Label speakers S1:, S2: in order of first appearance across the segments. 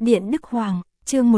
S1: Điện Đức Hoàng, chương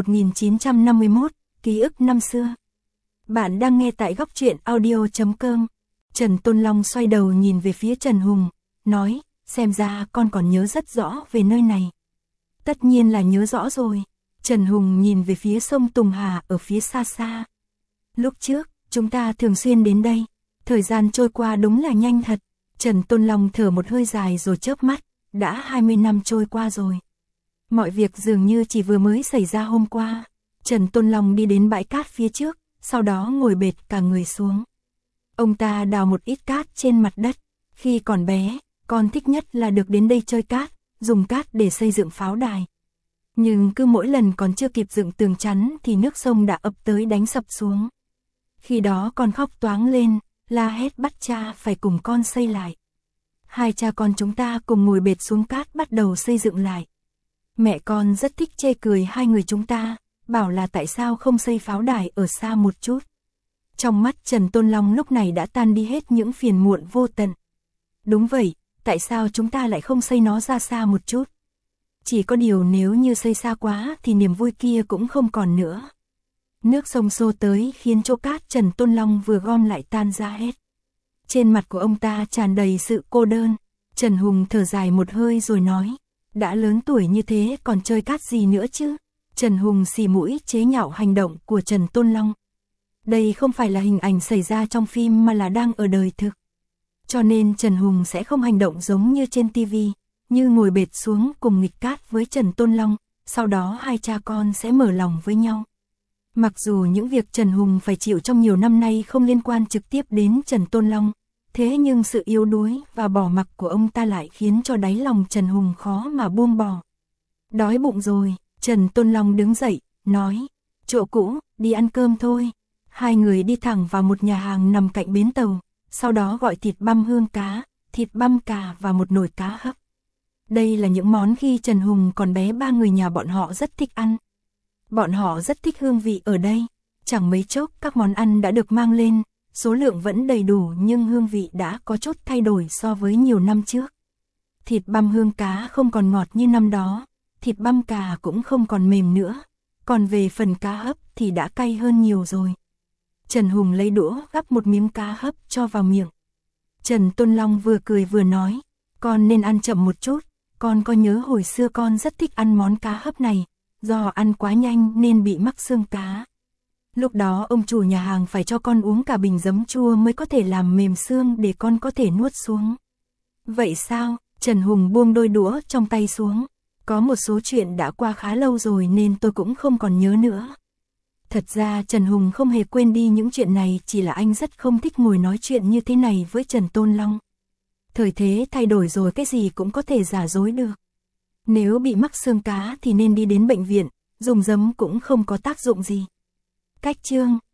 S1: 1951, ký ức năm xưa. Bạn đang nghe tại góc truyện audio.com. Trần Tôn Long xoay đầu nhìn về phía Trần Hùng, nói, xem ra con còn nhớ rất rõ về nơi này. Tất nhiên là nhớ rõ rồi. Trần Hùng nhìn về phía sông Tùng Hà ở phía xa xa. Lúc trước, chúng ta thường xuyên đến đây. Thời gian trôi qua đúng là nhanh thật. Trần Tôn Long thở một hơi dài rồi chớp mắt. Đã 20 năm trôi qua rồi. Mọi việc dường như chỉ vừa mới xảy ra hôm qua. Trần Tôn Long đi đến bãi cát phía trước, sau đó ngồi bệt cả người xuống. Ông ta đào một ít cát trên mặt đất. Khi còn bé, con thích nhất là được đến đây chơi cát, dùng cát để xây dựng pháo đài. Nhưng cứ mỗi lần còn chưa kịp dựng tường chắn thì nước sông đã ập tới đánh sập xuống. Khi đó con khóc toáng lên, la hét bắt cha phải cùng con xây lại. Hai cha con chúng ta cùng ngồi bệt xuống cát bắt đầu xây dựng lại. Mẹ con rất thích chê cười hai người chúng ta, bảo là tại sao không xây pháo đài ở xa một chút. Trong mắt Trần Tôn Long lúc này đã tan đi hết những phiền muộn vô tận. Đúng vậy, tại sao chúng ta lại không xây nó ra xa một chút? Chỉ có điều nếu như xây xa quá thì niềm vui kia cũng không còn nữa. Nước sông xô tới khiến chỗ cát Trần Tôn Long vừa gom lại tan ra hết. Trên mặt của ông ta tràn đầy sự cô đơn. Trần Hùng thở dài một hơi rồi nói, đã lớn tuổi như thế còn chơi cát gì nữa chứ? Trần Hùng xì mũi chế nhạo hành động của Trần Tôn Long. Đây không phải là hình ảnh xảy ra trong phim mà là đang ở đời thực. Cho nên Trần Hùng sẽ không hành động giống như trên tivi, như ngồi bệt xuống cùng nghịch cát với Trần Tôn Long, sau đó hai cha con sẽ mở lòng với nhau. Mặc dù những việc Trần Hùng phải chịu trong nhiều năm nay không liên quan trực tiếp đến Trần Tôn Long, thế nhưng sự yếu đuối và bỏ mặc của ông ta lại khiến cho đáy lòng Trần Hùng khó mà buông bỏ. Đói bụng rồi, Trần Tôn Long đứng dậy, nói, chỗ cũ, đi ăn cơm thôi. Hai người đi thẳng vào một nhà hàng nằm cạnh bến tàu, sau đó gọi thịt băm hương cá, thịt băm cà và một nồi cá hấp. Đây là những món khi Trần Hùng còn bé ba người nhà bọn họ rất thích ăn. Bọn họ rất thích hương vị ở đây, chẳng mấy chốc các món ăn đã được mang lên, số lượng vẫn đầy đủ nhưng hương vị đã có chút thay đổi so với nhiều năm trước. Thịt băm hương cá không còn ngọt như năm đó, thịt băm cà cũng không còn mềm nữa, còn về phần cá hấp thì đã cay hơn nhiều rồi. Trần Hùng lấy đũa gắp một miếng cá hấp cho vào miệng. Trần Tôn Long vừa cười vừa nói, con nên ăn chậm một chút, con có nhớ hồi xưa con rất thích ăn món cá hấp này, do ăn quá nhanh nên bị mắc xương cá. Lúc đó ông chủ nhà hàng phải cho con uống cả bình giấm chua mới có thể làm mềm xương để con có thể nuốt xuống. Vậy sao? Trần Hùng buông đôi đũa trong tay xuống. Có một số chuyện đã qua khá lâu rồi nên tôi cũng không còn nhớ nữa. Thật ra Trần Hùng không hề quên đi những chuyện này, chỉ là anh rất không thích ngồi nói chuyện như thế này với Trần Tôn Long. Thời thế thay đổi rồi, cái gì cũng có thể giả dối được. Nếu bị mắc xương cá thì nên đi đến bệnh viện, dùng giấm cũng không có tác dụng gì. Cách chương